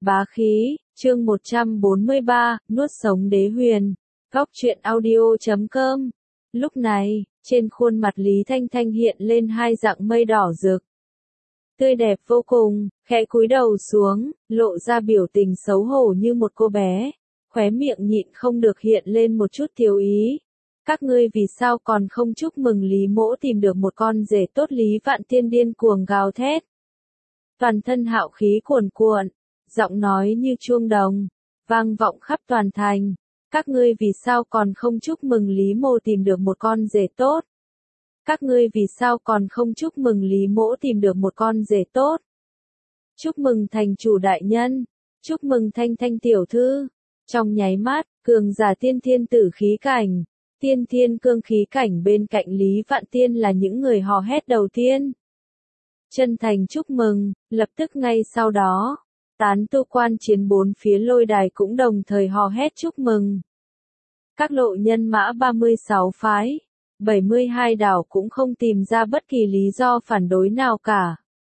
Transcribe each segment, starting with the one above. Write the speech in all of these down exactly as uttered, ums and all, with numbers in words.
Bá khí, chương một trăm bốn mươi ba, nuốt sống đế huyền. Góc truyện audio chấm com. Lúc này, trên khuôn mặt Lý Thanh Thanh hiện lên hai dạng mây đỏ rực. Tươi đẹp vô cùng, khẽ cúi đầu xuống, lộ ra biểu tình xấu hổ như một cô bé. Khóe miệng nhịn không được hiện lên một chút thiếu ý. Các ngươi vì sao còn không chúc mừng Lý Mỗ tìm được một con rể tốt? Lý Vạn Tiên điên cuồng gào thét. Toàn thân hạo khí cuồn cuộn, giọng nói như chuông đồng, vang vọng khắp toàn thành. Các ngươi vì sao còn không chúc mừng Lý Mỗ tìm được một con rể tốt? Các ngươi vì sao còn không chúc mừng Lý Mỗ tìm được một con rể tốt? Chúc mừng thành chủ đại nhân, chúc mừng Thanh Thanh tiểu thư. Trong nháy mắt, cường giả tiên thiên tử khí cảnh, tiên thiên cương khí cảnh bên cạnh Lý Vạn Tiên là những người hò hét đầu tiên. Chân thành chúc mừng, lập tức ngay sau đó, tán tu quan chiến bốn phía lôi đài cũng đồng thời hò hét chúc mừng. Các lộ nhân mã ba mươi sáu phái, bảy mươi hai đảo cũng không tìm ra bất kỳ lý do phản đối nào cả.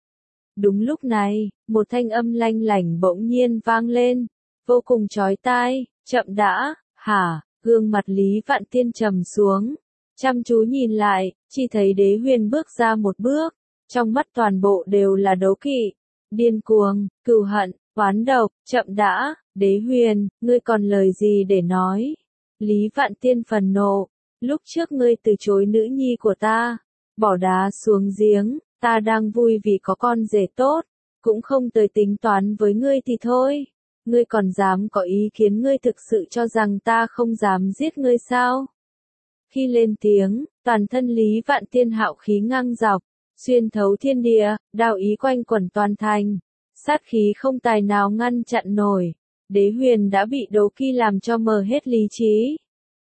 Đúng lúc này, một thanh âm lanh lảnh bỗng nhiên vang lên, vô cùng chói tai. Chậm đã, hả? Gương mặt Lý Vạn Tiên trầm xuống, chăm chú nhìn lại, chỉ thấy Đế Huyền bước ra một bước, trong mắt toàn bộ đều là đố kỵ, điên cuồng, cừu hận, oán độc. Chậm đã, Đế Huyền, ngươi còn lời gì để nói? Lý Vạn Tiên phẫn nộ, lúc trước ngươi từ chối nữ nhi của ta, bỏ đá xuống giếng, ta đang vui vì có con rể tốt, cũng không tới tính toán với ngươi thì thôi. Ngươi còn dám có ý kiến? Ngươi thực sự cho rằng ta không dám giết ngươi sao? Khi lên tiếng, toàn thân Lý Vạn Tiên hạo khí ngang dọc, xuyên thấu thiên địa, đạo ý quanh quẩn toàn thành, sát khí không tài nào ngăn chặn nổi. Đế Huyền đã bị đố kỵ làm cho mờ hết lý trí.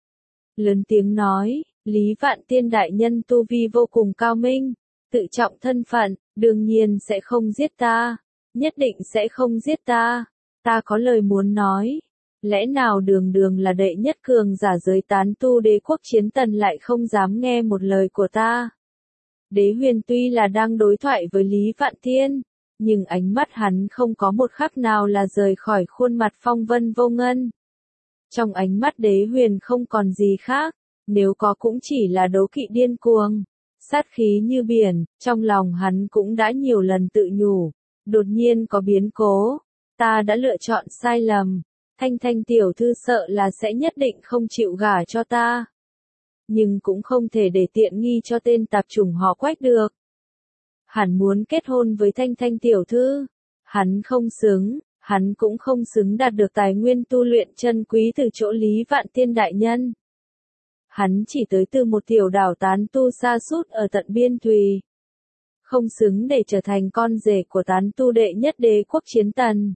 Lớn tiếng nói, Lý Vạn Tiên đại nhân tu vi vô cùng cao minh, tự trọng thân phận, đương nhiên sẽ không giết ta, nhất định sẽ không giết ta. Ta có lời muốn nói, lẽ nào đường đường là đệ nhất cường giả giới tán tu đế quốc chiến tần lại không dám nghe một lời của ta? Đế Huyền tuy là đang đối thoại với Lý Vạn Tiên, nhưng ánh mắt hắn không có một khắc nào là rời khỏi khuôn mặt phong vân vô ngân. Trong ánh mắt Đế Huyền không còn gì khác, nếu có cũng chỉ là đố kỵ điên cuồng, sát khí như biển. Trong lòng hắn cũng đã nhiều lần tự nhủ, đột nhiên có biến cố. Ta đã lựa chọn sai lầm, Thanh Thanh tiểu thư sợ là sẽ nhất định không chịu gả cho ta. Nhưng cũng không thể để tiện nghi cho tên tạp chủng họ Quách được. Hắn muốn kết hôn với Thanh Thanh tiểu thư, hắn không xứng, hắn cũng không xứng đạt được tài nguyên tu luyện chân quý từ chỗ Lý Vạn Tiên đại nhân. Hắn chỉ tới từ một tiểu đảo tán tu xa sút ở tận biên thùy, không xứng để trở thành con rể của tán tu đệ nhất đế quốc chiến tần.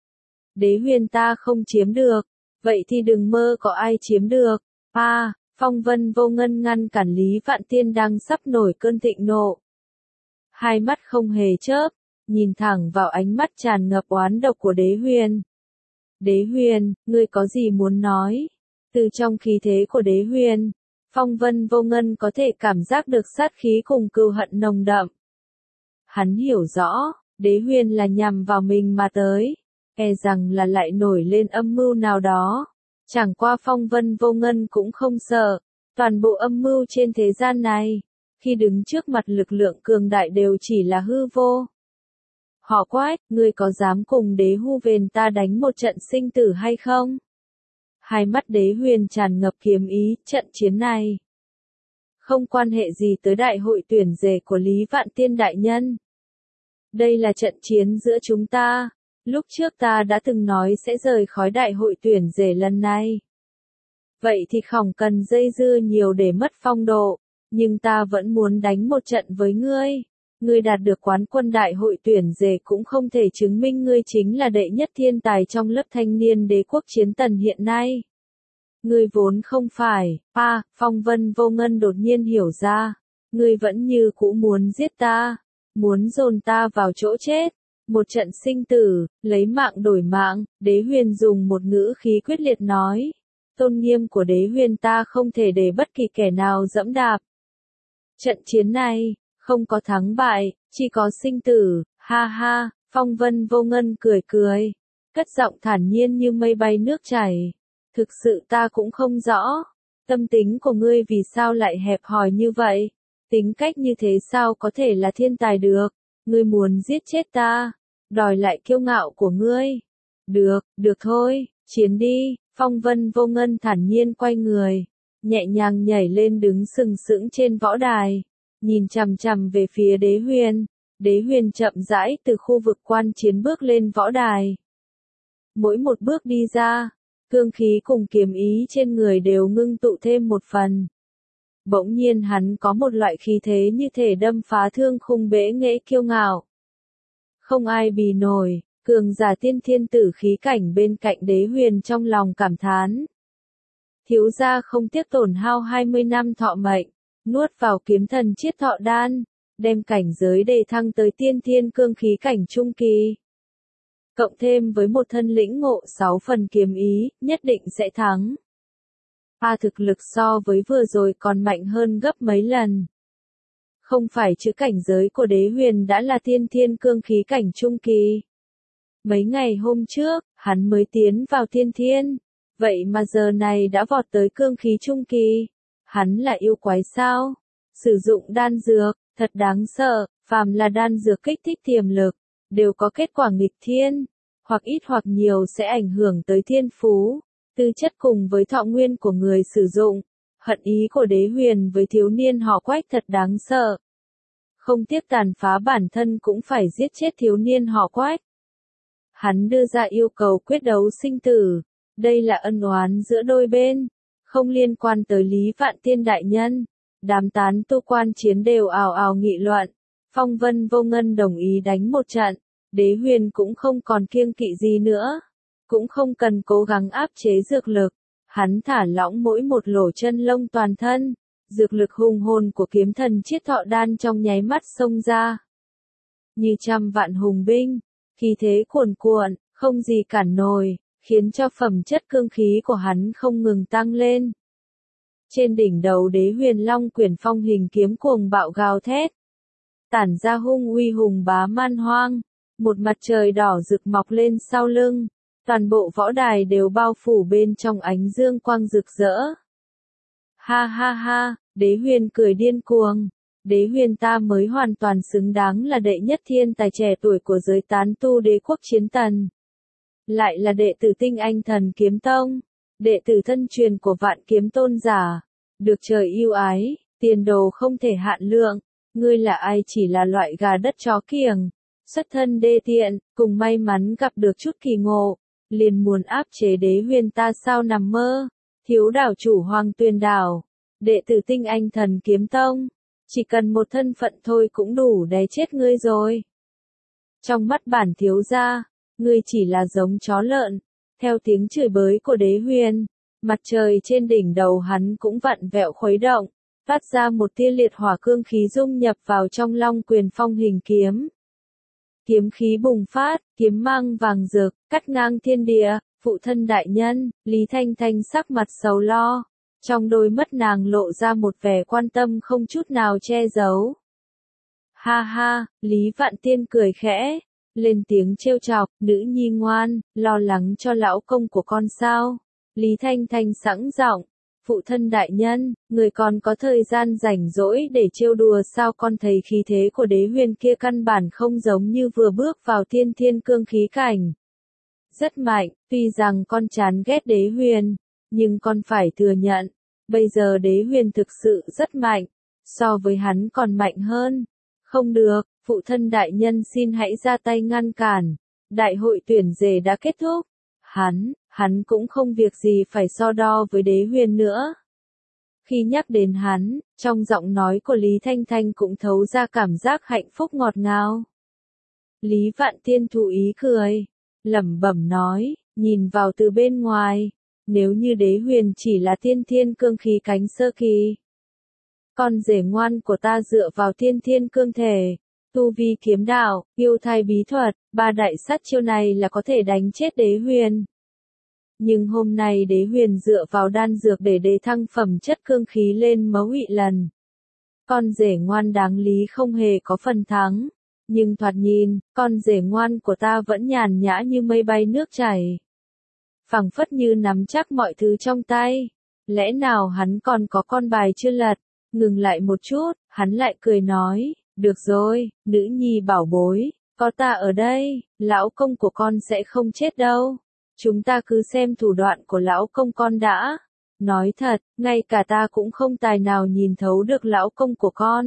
Đế Huyền ta không chiếm được, vậy thì đừng mơ có ai chiếm được. A, à, phong vân vô ngân ngăn cản Lý Vạn Tiên đang sắp nổi cơn thịnh nộ. Hai mắt không hề chớp, nhìn thẳng vào ánh mắt tràn ngập oán độc của Đế Huyền. Đế Huyền, ngươi có gì muốn nói? Từ trong khí thế của Đế Huyền, phong vân vô ngân có thể cảm giác được sát khí cùng cừu hận nồng đậm. Hắn hiểu rõ, Đế Huyền là nhằm vào mình mà tới, e rằng là lại nổi lên âm mưu nào đó. Chẳng qua phong vân vô ngân cũng không sợ, toàn bộ âm mưu trên thế gian này, khi đứng trước mặt lực lượng cường đại đều chỉ là hư vô. Họ Quách, ngươi có dám cùng Đế Hu Vền ta đánh một trận sinh tử hay không? Hai mắt Đế Huyền tràn ngập kiếm ý. Trận chiến này không quan hệ gì tới đại hội tuyển rể của Lý Vạn Tiên đại nhân. Đây là trận chiến giữa chúng ta. Lúc trước ta đã từng nói sẽ rời khỏi đại hội tuyển rể lần này. Vậy thì không cần dây dưa nhiều để mất phong độ, nhưng ta vẫn muốn đánh một trận với ngươi. Ngươi đạt được quán quân đại hội tuyển rể cũng không thể chứng minh ngươi chính là đệ nhất thiên tài trong lớp thanh niên đế quốc chiến tần hiện nay. Ngươi vốn không phải. A, à, phong vân vô ngân đột nhiên hiểu ra, ngươi vẫn như cũ muốn giết ta, muốn dồn ta vào chỗ chết. Một trận sinh tử, lấy mạng đổi mạng. Đế Huyền dùng một ngữ khí quyết liệt nói. Tôn nghiêm của Đế Huyền ta không thể để bất kỳ kẻ nào dẫm đạp. Trận chiến này, không có thắng bại, chỉ có sinh tử. Ha ha, phong vân vô ngân cười cười. cất giọng thản nhiên như mây bay nước chảy. Thực sự ta cũng không rõ, tâm tính của ngươi vì sao lại hẹp hòi như vậy, tính cách như thế sao có thể là thiên tài được, ngươi muốn giết chết ta, đòi lại kiêu ngạo của ngươi. Được, được thôi, chiến đi, Phong Vân Vô Ngân thản nhiên quay người, nhẹ nhàng nhảy lên đứng sừng sững trên võ đài, nhìn chằm chằm về phía Đế Huyền. Đế Huyền chậm rãi từ khu vực quan chiến bước lên võ đài. Mỗi một bước đi ra, cương khí cùng kiếm ý trên người đều ngưng tụ thêm một phần. Bỗng nhiên hắn có một loại khí thế như thể đâm phá thương khung bẽ nghệ kiêu ngạo. Không ai bì nổi, cường giả tiên thiên tử khí cảnh bên cạnh Đế Huyền trong lòng cảm thán. Thiếu gia không tiếc tổn hao hai mươi năm thọ mệnh, nuốt vào kiếm thần chiết thọ đan, đem cảnh giới đề thăng tới tiên thiên cương khí cảnh trung kỳ. Cộng thêm với một thân lĩnh ngộ sáu phần kiếm ý, nhất định sẽ thắng. A thực lực so với vừa rồi còn mạnh hơn gấp mấy lần. Không phải chữ cảnh giới của Đế Huyền đã là tiên thiên cương khí cảnh trung kỳ. Mấy ngày hôm trước, hắn mới tiến vào tiên thiên, vậy mà giờ này đã vọt tới cương khí trung kỳ. Hắn là yêu quái sao? Sử dụng đan dược, thật đáng sợ, phàm là đan dược kích thích tiềm lực, đều có kết quả nghịch thiên, hoặc ít hoặc nhiều sẽ ảnh hưởng tới thiên phú, tư chất cùng với thọ nguyên của người sử dụng. Hận ý của Đế Huyền với thiếu niên họ Quách thật đáng sợ. Không tiếc tàn phá bản thân cũng phải giết chết thiếu niên họ Quách. Hắn đưa ra yêu cầu quyết đấu sinh tử, đây là ân oán giữa đôi bên, không liên quan tới Lý Vạn Tiên đại nhân. Đám tán tu quan chiến đều ào ào nghị luận. Phong Vân Vô Ngân đồng ý đánh một trận, Đế Huyền cũng không còn kiêng kỵ gì nữa, cũng không cần cố gắng áp chế dược lực, hắn thả lỏng mỗi một lỗ chân lông toàn thân, dược lực hùng hồn của kiếm thần chiết thọ đan trong nháy mắt xông ra. Như trăm vạn hùng binh, khí thế cuồn cuộn, không gì cản nổi, khiến cho phẩm chất cương khí của hắn không ngừng tăng lên. Trên đỉnh đầu Đế Huyền Long quyển phong hình kiếm cuồng bạo gào thét, tản ra hung uy hùng bá man hoang, một mặt trời đỏ rực mọc lên sau lưng, toàn bộ võ đài đều bao phủ bên trong ánh dương quang rực rỡ. Ha ha ha, Đế Huyền cười điên cuồng, Đế Huyền ta mới hoàn toàn xứng đáng là đệ nhất thiên tài trẻ tuổi của giới tán tu đế quốc Chiến Tần. Lại là đệ tử tinh anh thần kiếm tông, đệ tử thân truyền của vạn kiếm tôn giả, được trời yêu ái, tiền đồ không thể hạn lượng, ngươi là ai chỉ là loại gà đất chó kiểng, xuất thân đê tiện, cùng may mắn gặp được chút kỳ ngộ, liền muốn áp chế Đế Huyền ta sao nằm mơ, thiếu đảo chủ Hoàng Tuyền Đảo, đệ tử tinh anh thần kiếm tông, chỉ cần một thân phận thôi cũng đủ đè chết ngươi rồi. Trong mắt bản thiếu gia, ngươi chỉ là giống chó lợn. Theo tiếng chửi bới của Đế Huyền, mặt trời trên đỉnh đầu hắn cũng vặn vẹo khuấy động, phát ra một tia liệt hỏa cương khí dung nhập vào trong long quyền phong hình kiếm. Kiếm khí bùng phát, kiếm mang vàng rực, cắt ngang thiên địa, phụ thân đại nhân, Lý Thanh Thanh sắc mặt sầu lo, trong đôi mắt nàng lộ ra một vẻ quan tâm không chút nào che giấu. Ha ha, Lý Vạn Tiên cười khẽ, lên tiếng trêu chọc, nữ nhi ngoan, lo lắng cho lão công của con sao? Lý Thanh Thanh sẵn giọng, phụ thân đại nhân, người còn có thời gian rảnh rỗi để trêu đùa sao? Con thấy khí thế của Đế Huyền kia căn bản không giống như vừa bước vào tiên thiên cương khí cảnh. Rất mạnh, tuy rằng con chán ghét Đế Huyền, nhưng con phải thừa nhận, bây giờ Đế Huyền thực sự rất mạnh, so với hắn còn mạnh hơn. Không được, phụ thân đại nhân xin hãy ra tay ngăn cản, đại hội tuyển rể đã kết thúc, hắn, hắn cũng không việc gì phải so đo với Đế Huyền nữa. Khi nhắc đến hắn, trong giọng nói của Lý Thanh Thanh cũng thấu ra cảm giác hạnh phúc ngọt ngào. Lý Vạn Tiên thụ ý cười, lẩm bẩm nói, nhìn vào từ bên ngoài, nếu như Đế Huyền chỉ là tiên thiên cương khí cánh sơ kỳ, con rể ngoan của ta dựa vào tiên thiên cương thể, tu vi kiếm đạo, yêu thai bí thuật, ba đại sát chiêu này là có thể đánh chết Đế Huyền. Nhưng hôm nay Đế Huyền dựa vào đan dược để đề thăng phẩm chất cương khí lên mấu ị lần. Con rể ngoan đáng lý không hề có phần thắng. Nhưng thoạt nhìn, con rể ngoan của ta vẫn nhàn nhã như mây bay nước chảy. Phảng phất như nắm chắc mọi thứ trong tay. Lẽ nào hắn còn có con bài chưa lật? Ngừng lại một chút, hắn lại cười nói, được rồi, nữ nhi bảo bối, có ta ở đây, lão công của con sẽ không chết đâu. Chúng ta cứ xem thủ đoạn của lão công con đã. Nói thật, ngay cả ta cũng không tài nào nhìn thấu được lão công của con.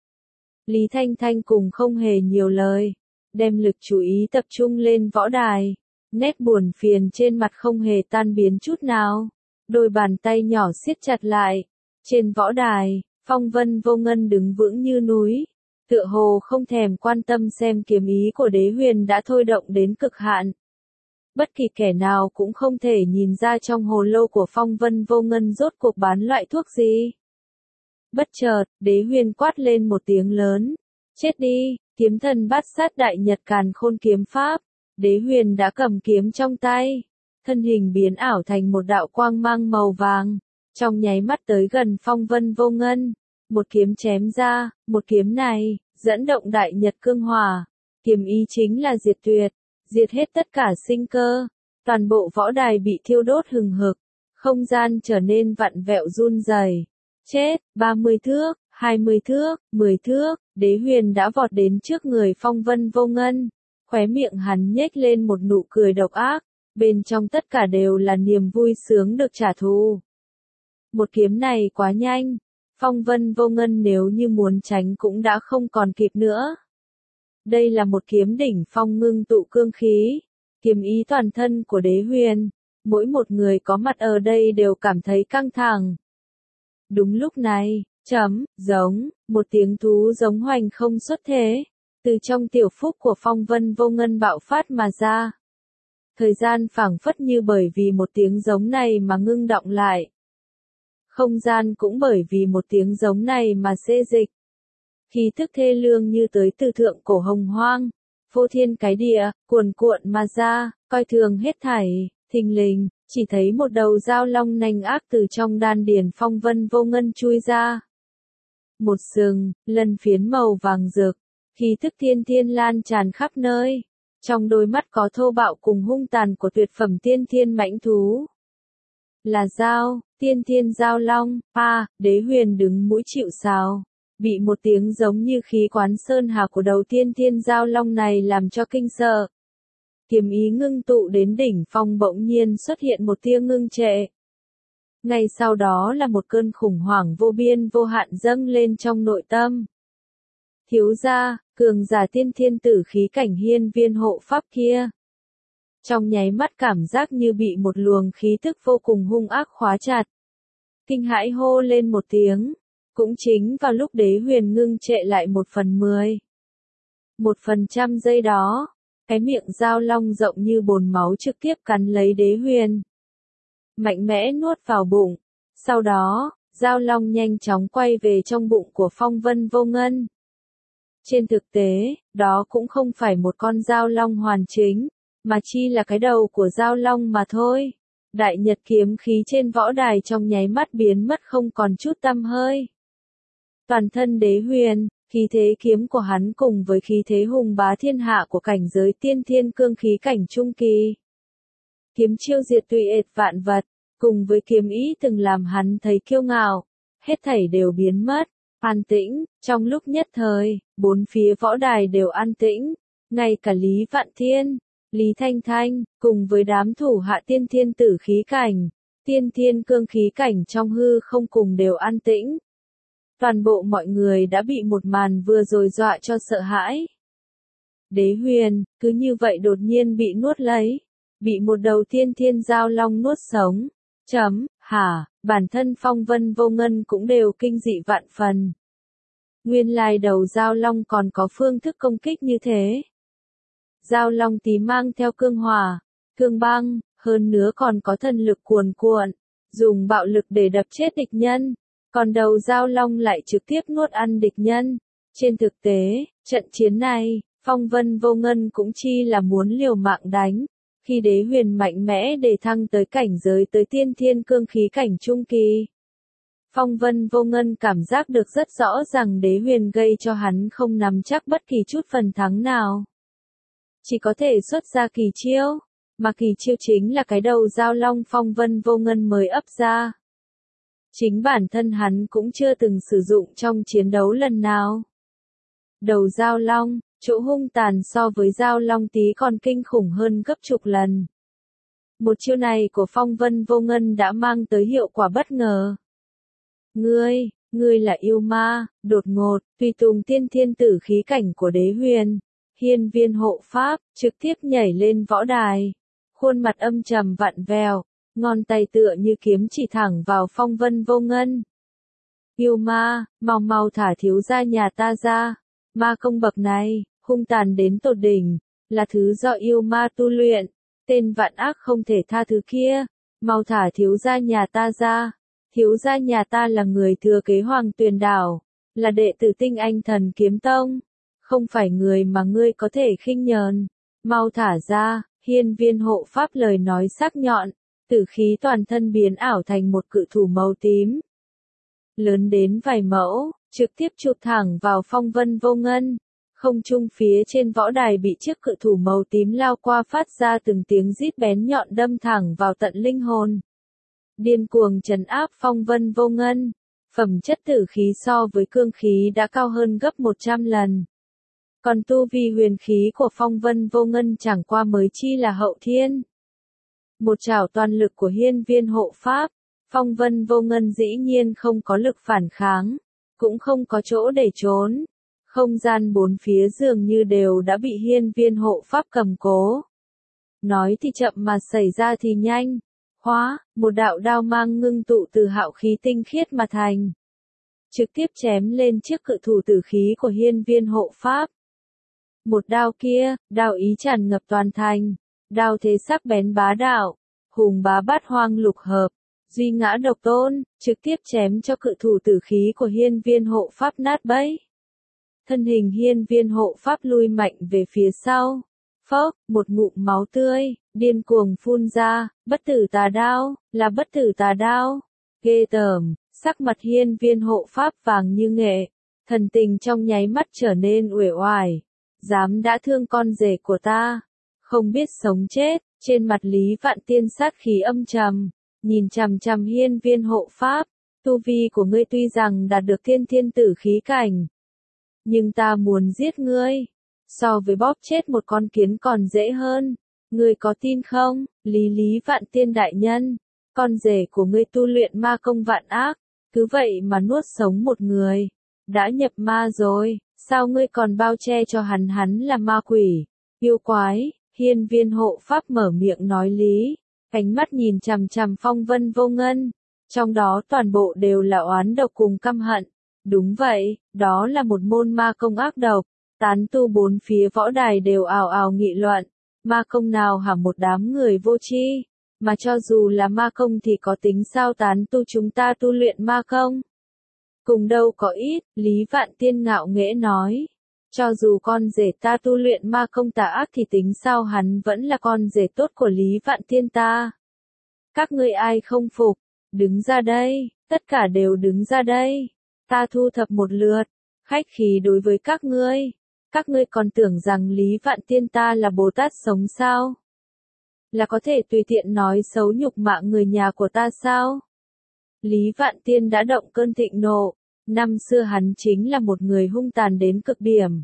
Lý Thanh Thanh cùng không hề nhiều lời, đem lực chú ý tập trung lên võ đài. Nét buồn phiền trên mặt không hề tan biến chút nào. Đôi bàn tay nhỏ siết chặt lại. Trên võ đài, Phong Vân Vô Ngân đứng vững như núi. Tựa hồ không thèm quan tâm xem kiếm ý của Đế Huyền đã thôi động đến cực hạn. Bất kỳ kẻ nào cũng không thể nhìn ra trong hồ lô của Phong Vân Vô Ngân rốt cuộc bán loại thuốc gì. Bất chợt, Đế Huyền quát lên một tiếng lớn. Chết đi, kiếm thần bát sát đại nhật càn khôn kiếm pháp. Đế Huyền đã cầm kiếm trong tay. Thân hình biến ảo thành một đạo quang mang màu vàng. Trong nháy mắt tới gần Phong Vân Vô Ngân. Một kiếm chém ra, một kiếm này, dẫn động đại nhật cương hỏa. Kiếm ý chính là diệt tuyệt, diệt hết tất cả sinh cơ. Toàn bộ võ đài bị thiêu đốt hừng hực. Không gian trở nên vặn vẹo run rẩy. Chết, ba mươi thước, hai mươi thước, mười thước, Đế Huyền đã vọt đến trước người Phong Vân Vô Ngân. Khóe miệng hắn nhếch lên một nụ cười độc ác. Bên trong tất cả đều là niềm vui sướng được trả thù. Một kiếm này quá nhanh. Phong Vân Vô Ngân nếu như muốn tránh cũng đã không còn kịp nữa. Đây là một kiếm đỉnh phong ngưng tụ cương khí. Kiếm ý toàn thân của Đế Huyền. Mỗi một người có mặt ở đây đều cảm thấy căng thẳng. Đúng lúc này, chấm, giống, một tiếng thú giống hoành không xuất thế. Từ trong tiểu phúc của Phong Vân Vô Ngân bạo phát mà ra. Thời gian phảng phất như bởi vì một tiếng giống này mà ngưng đọng lại. Không gian cũng bởi vì một tiếng giống này mà xê dịch. Khí thức thê lương như tới từ thượng cổ hồng hoang. Vô thiên cái địa, cuồn cuộn mà ra, coi thường hết thảy, thình lình, chỉ thấy một đầu dao long nanh ác từ trong đan điền Phong Vân Vô Ngân chui ra. Một sừng, lân phiến màu vàng rực, khí thức thiên thiên lan tràn khắp nơi. Trong đôi mắt có thô bạo cùng hung tàn của tuyệt phẩm tiên thiên mãnh thú. Là dao, tiên thiên dao long, a, Đế Huyền đứng mũi chịu sào. Bị một tiếng giống như khí quán sơn hà của đầu tiên thiên dao long này làm cho kinh sợ. Kiếm ý ngưng tụ đến đỉnh phong bỗng nhiên xuất hiện một tia ngưng trệ. Ngay sau đó là một cơn khủng hoảng vô biên vô hạn dâng lên trong nội tâm. Thiếu gia, cường giả tiên thiên tử khí cảnh hiên viên hộ pháp kia. Trong nháy mắt cảm giác như bị một luồng khí thức vô cùng hung ác khóa chặt. Kinh hãi hô lên một tiếng. Cũng chính vào lúc Đế Huyền ngưng trệ lại một phần mười. Một phần trăm giây đó, cái miệng dao long rộng như bồn máu trực tiếp cắn lấy Đế Huyền. Mạnh mẽ nuốt vào bụng. Sau đó, dao long nhanh chóng quay về trong bụng của Phong Vân Vô Ngân. Trên thực tế, đó cũng không phải một con dao long hoàn chỉnh, mà chi là cái đầu của dao long mà thôi. Đại nhật kiếm khí trên võ đài trong nháy mắt biến mất không còn chút tăm hơi. Toàn thân Đế Huyền, khí thế kiếm của hắn cùng với khí thế hùng bá thiên hạ của cảnh giới tiên thiên cương khí cảnh trung kỳ. Kiếm chiêu diệt tùy ệt vạn vật, cùng với kiếm ý từng làm hắn thấy kiêu ngạo, hết thảy đều biến mất. An tĩnh, trong lúc nhất thời, bốn phía võ đài đều an tĩnh, ngay cả Lý Vạn Thiên, Lý Thanh Thanh, cùng với đám thủ hạ tiên thiên tử khí cảnh, tiên thiên cương khí cảnh trong hư không cùng đều an tĩnh. Toàn bộ mọi người đã bị một màn vừa rồi dọa cho sợ hãi. Đế Huyền, cứ như vậy đột nhiên bị nuốt lấy, bị một đầu tiên thiên dao long nuốt sống. Chấm, hả, bản thân Phong Vân Vô Ngân cũng đều kinh dị vạn phần. Nguyên lai đầu dao long còn có phương thức công kích như thế. Dao long tí mang theo cương hỏa, cương băng, hơn nữa còn có thần lực cuồn cuộn, dùng bạo lực để đập chết địch nhân. Còn đầu dao long lại trực tiếp nuốt ăn địch nhân. Trên thực tế, trận chiến này, Phong Vân Vô Ngân cũng chi là muốn liều mạng đánh. Khi Đế Huyền mạnh mẽ để thăng tới cảnh giới tới tiên thiên cương khí cảnh trung kỳ. Phong Vân Vô Ngân cảm giác được rất rõ rằng Đế Huyền gây cho hắn không nắm chắc bất kỳ chút phần thắng nào. Chỉ có thể xuất ra kỳ chiêu, mà kỳ chiêu chính là cái đầu dao long Phong Vân Vô Ngân mới ấp ra. Chính bản thân hắn cũng chưa từng sử dụng trong chiến đấu lần nào. Đầu dao long, chỗ hung tàn so với dao long tí còn kinh khủng hơn gấp chục lần. Một chiêu này của Phong Vân Vô Ngân đã mang tới hiệu quả bất ngờ. Ngươi, ngươi là yêu ma, đột ngột, tùy tùng tiên thiên tử khí cảnh của Đế Huyền. Hiên Viên hộ pháp, trực tiếp nhảy lên võ đài. Khuôn mặt âm trầm vặn vẹo, ngón tay tựa như kiếm chỉ thẳng vào Phong Vân Vô Ngân. Yêu ma, mau mau thả thiếu gia nhà ta ra. Ma công bậc này, hung tàn đến tột đỉnh, là thứ do yêu ma tu luyện. Tên vạn ác không thể tha thứ kia, mau thả thiếu gia nhà ta ra. Thiếu gia nhà ta là người thừa kế Hoàng Tuyền Đảo, là đệ tử Tinh Anh Thần Kiếm Tông, không phải người mà ngươi có thể khinh nhờn. Mau thả ra. Hiên Viên hộ pháp lời nói sắc nhọn, tử khí toàn thân biến ảo thành một cự thủ màu tím. Lớn đến vài mẫu, trực tiếp chụp thẳng vào Phong Vân Vô Ngân. Không trung phía trên võ đài bị chiếc cự thủ màu tím lao qua phát ra từng tiếng rít bén nhọn đâm thẳng vào tận linh hồn. Điên cuồng trấn áp Phong Vân Vô Ngân, phẩm chất tử khí so với cương khí đã cao hơn gấp một trăm lần. Còn tu vi huyền khí của Phong Vân Vô Ngân chẳng qua mới chi là hậu thiên. Một trảo toàn lực của Hiên Viên hộ pháp, Phong Vân Vô Ngân dĩ nhiên không có lực phản kháng, cũng không có chỗ để trốn. Không gian bốn phía dường như đều đã bị Hiên Viên hộ pháp cầm cố. Nói thì chậm mà xảy ra thì nhanh. Hóa, một đạo đao mang ngưng tụ từ hạo khí tinh khiết mà thành. Trực tiếp chém lên chiếc cự thủ tử khí của Hiên Viên hộ pháp. Một đao kia, đao ý tràn ngập toàn thành, đao thế sắc bén bá đạo, hùng bá bát hoang lục hợp, duy ngã độc tôn, trực tiếp chém cho cự thủ tử khí của Hiên Viên hộ pháp nát bấy. Thân hình Hiên Viên hộ pháp lui mạnh về phía sau, phốc, một ngụm máu tươi, điên cuồng phun ra, bất tử tà đao, là bất tử tà đao, ghê tởm, sắc mặt Hiên Viên hộ pháp vàng như nghệ, thần tình trong nháy mắt trở nên uể oải. Dám đã thương con rể của ta, không biết sống chết, trên mặt Lý Vạn Tiên sát khí âm trầm, nhìn chằm chằm Hiên Viên hộ pháp, tu vi của ngươi tuy rằng đạt được thiên thiên tử khí cảnh, nhưng ta muốn giết ngươi, so với bóp chết một con kiến còn dễ hơn, ngươi có tin không, Lý Lý Vạn Tiên đại nhân, con rể của ngươi tu luyện ma công vạn ác, cứ vậy mà nuốt sống một người, đã nhập ma rồi. Sao ngươi còn bao che cho hắn hắn là ma quỷ, yêu quái, Hiên Viên hộ pháp mở miệng nói lý, ánh mắt nhìn chằm chằm Phong Vân Vô Ngân, trong đó toàn bộ đều là oán độc cùng căm hận. Đúng vậy, đó là một môn ma công ác độc, tán tu bốn phía võ đài đều ào ào nghị luận, ma công nào hả một đám người vô tri, mà cho dù là ma công thì có tính sao tán tu chúng ta tu luyện ma công. Cùng đâu có ít, Lý Vạn Tiên ngạo nghễ nói. Cho dù con rể ta tu luyện ma công tà ác thì tính sao hắn vẫn là con rể tốt của Lý Vạn Tiên ta. Các ngươi ai không phục, đứng ra đây, tất cả đều đứng ra đây. Ta thu thập một lượt, khách khí đối với các ngươi. Các ngươi còn tưởng rằng Lý Vạn Tiên ta là Bồ Tát sống sao? Là có thể tùy tiện nói xấu nhục mạ người nhà của ta sao? Lý Vạn Tiên đã động cơn thịnh nộ, năm xưa hắn chính là một người hung tàn đến cực điểm.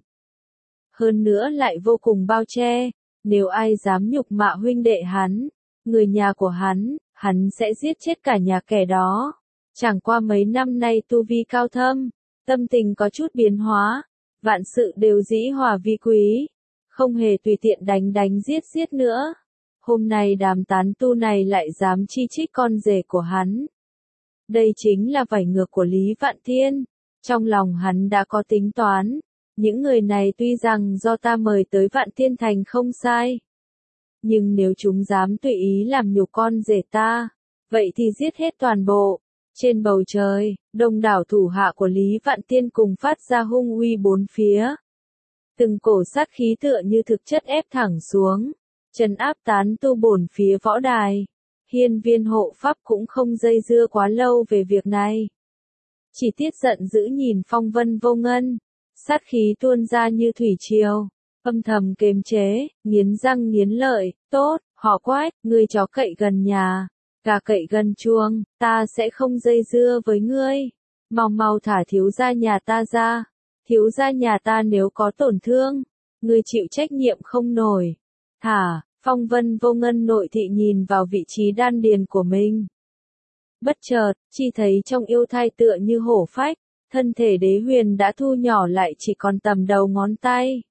Hơn nữa lại vô cùng bao che, nếu ai dám nhục mạ huynh đệ hắn, người nhà của hắn, hắn sẽ giết chết cả nhà kẻ đó. Chẳng qua mấy năm nay tu vi cao thâm, tâm tình có chút biến hóa, vạn sự đều dĩ hòa vi quý, không hề tùy tiện đánh đánh giết giết nữa. Hôm nay đám tán tu này lại dám chi trích con rể của hắn. Đây chính là vảy ngược của Lý Vạn Tiên. Trong lòng hắn đã có tính toán. Những người này tuy rằng do ta mời tới Vạn Tiên Thành không sai. Nhưng nếu chúng dám tùy ý làm nhục con rể ta, vậy thì giết hết toàn bộ. Trên bầu trời, đông đảo thủ hạ của Lý Vạn Tiên cùng phát ra hung uy bốn phía. Từng cổ sát khí tựa như thực chất ép thẳng xuống, trấn áp tán tu bổn phía võ đài. Hiên Viên hộ pháp cũng không dây dưa quá lâu về việc này. chỉ tiếc giận dữ nhìn Phong Vân Vô Ngân, sát khí tuôn ra như thủy triều, âm thầm kiềm chế, nghiến răng nghiến lợi, tốt, họ Quách, ngươi chó cậy gần nhà, gà cậy gần chuồng, ta sẽ không dây dưa với ngươi, mau mau thả thiếu gia nhà ta ra, thiếu gia nhà ta nếu có tổn thương, ngươi chịu trách nhiệm không nổi, thả. Phong Vân Vô Ngân nội thị nhìn vào vị trí đan điền của mình. Bất chợt, chỉ thấy trong yêu thai tựa như hổ phách, thân thể Đế Huyền đã thu nhỏ lại chỉ còn tầm đầu ngón tay.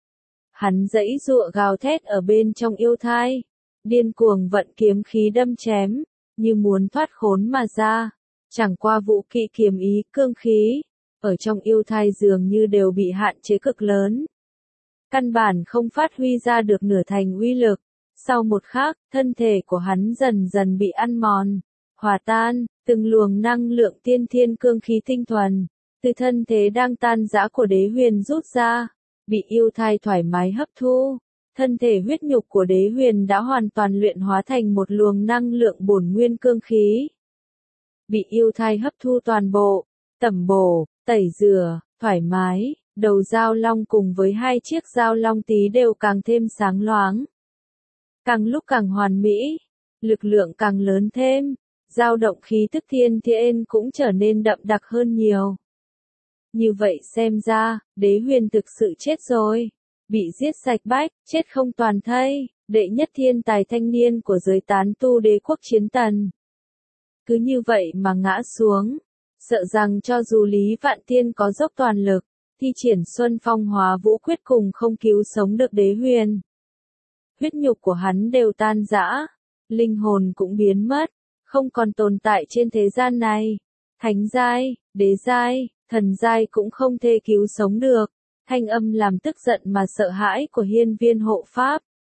Hắn giãy giụa gào thét ở bên trong yêu thai, điên cuồng vận kiếm khí đâm chém, như muốn thoát khốn mà ra. Chẳng qua vũ kỵ kiếm ý cương khí, ở trong yêu thai dường như đều bị hạn chế cực lớn. Căn bản không phát huy ra được nửa thành uy lực. Sau một khắc, thân thể của hắn dần dần bị ăn mòn, hòa tan, từng luồng năng lượng tiên thiên cương khí tinh thuần, từ thân thể đang tan rã của Đế Huyền rút ra, bị yêu thai thoải mái hấp thu. Thân thể huyết nhục của Đế Huyền đã hoàn toàn luyện hóa thành một luồng năng lượng bổn nguyên cương khí. Bị yêu thai hấp thu toàn bộ, tẩm bổ, tẩy rửa, thoải mái, đầu dao long cùng với hai chiếc dao long tí đều càng thêm sáng loáng. Càng lúc càng hoàn mỹ, lực lượng càng lớn thêm, dao động khí tức thiên thiên cũng trở nên đậm đặc hơn nhiều. Như vậy xem ra, Đế Huyền thực sự chết rồi, bị giết sạch bách, chết không toàn thây, đệ nhất thiên tài thanh niên của giới tán tu đế quốc chiến tần. Cứ như vậy mà ngã xuống, sợ rằng cho dù Lý Vạn Tiên có dốc toàn lực, thi triển Xuân Phong Hóa Vũ Quyết cùng không cứu sống được Đế Huyền. Huyết nhục của hắn đều tan rã, linh hồn cũng biến mất, không còn tồn tại trên thế gian này. Thánh giai, đế giai, thần giai cũng không thể cứu sống được. Thanh âm làm tức giận mà sợ hãi của hiên viên hộ pháp.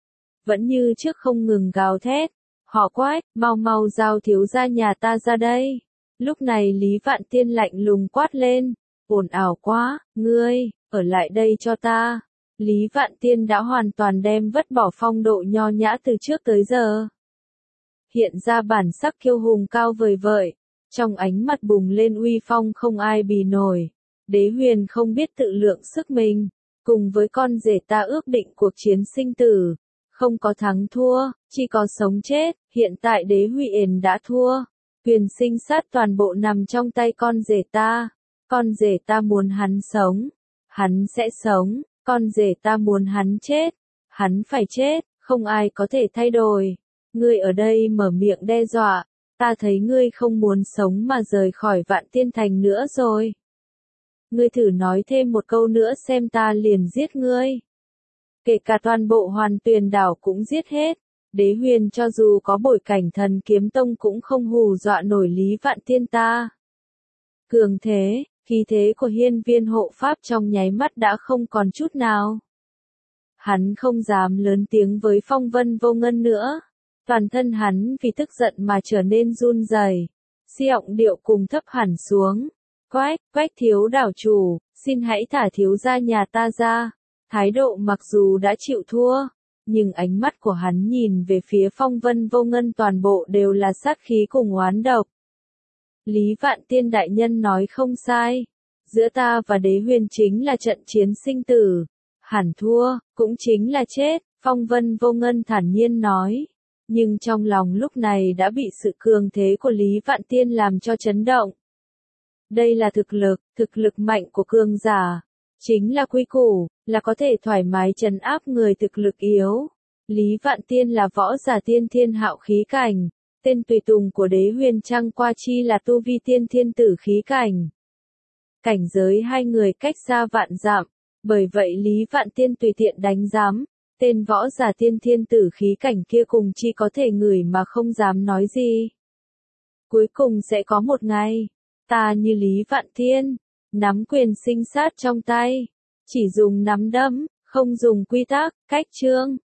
Vẫn như trước không ngừng gào thét. Họ Quách, mau mau giao thiếu gia nhà ta ra đây. Lúc này Lý Vạn Tiên lạnh lùng quát lên. Ồn ào quá, ngươi, ở lại đây cho ta. Lý Vạn Tiên đã hoàn toàn đem vứt bỏ phong độ nho nhã từ trước tới giờ. Hiện ra bản sắc kiêu hùng cao vời vợi, trong ánh mặt bùng lên uy phong không ai bì nổi. Đế Huyền không biết tự lượng sức mình, cùng với con rể ta ước định cuộc chiến sinh tử, không có thắng thua, chỉ có sống chết. Hiện tại Đế Huyền đã thua, quyền sinh sát toàn bộ nằm trong tay con rể ta. Con rể ta muốn hắn sống, hắn sẽ sống. Con rể ta muốn hắn chết, hắn phải chết, không ai có thể thay đổi. Ngươi ở đây mở miệng đe dọa, ta thấy ngươi không muốn sống mà rời khỏi Vạn Tiên Thành nữa rồi. Ngươi thử nói thêm một câu nữa xem ta liền giết ngươi. Kể cả toàn bộ Hoàn Tuyền đảo cũng giết hết. Đế Huyền cho dù có bội cảnh Thần Kiếm Tông cũng không hù dọa nổi Lý Vạn Tiên ta. Cường thế. Khí thế của hiên viên hộ pháp trong nháy mắt đã không còn chút nào. Hắn không dám lớn tiếng với Phong Vân Vô Ngân nữa. Toàn thân hắn vì tức giận mà trở nên run rẩy, giọng điệu cùng thấp hẳn xuống. Quách, Quách thiếu đảo chủ, xin hãy thả thiếu gia nhà ta ra. Thái độ mặc dù đã chịu thua, nhưng ánh mắt của hắn nhìn về phía Phong Vân Vô Ngân toàn bộ đều là sát khí cùng oán độc. Lý Vạn Tiên đại nhân nói không sai, giữa ta và Đế Huyền chính là trận chiến sinh tử, hẳn thua, cũng chính là chết, Phong Vân Vô Ngân thản nhiên nói, nhưng trong lòng lúc này đã bị sự cường thế của Lý Vạn Tiên làm cho chấn động. Đây là thực lực, thực lực mạnh của cường giả, chính là quy củ, là có thể thoải mái trấn áp người thực lực yếu. Lý Vạn Tiên là võ giả tiên thiên hạo khí cảnh. Tên tùy tùng của Đế Huyền Trăng qua chi là tu vi tiên thiên tử khí cảnh. Cảnh giới hai người cách xa vạn dặm, bởi vậy Lý Vạn Tiên tùy tiện đánh giám, tên võ giả tiên thiên tử khí cảnh kia cùng chi có thể ngửi mà không dám nói gì. Cuối cùng sẽ có một ngày, ta như Lý Vạn Tiên, nắm quyền sinh sát trong tay, chỉ dùng nắm đấm, không dùng quy tắc, cách chương.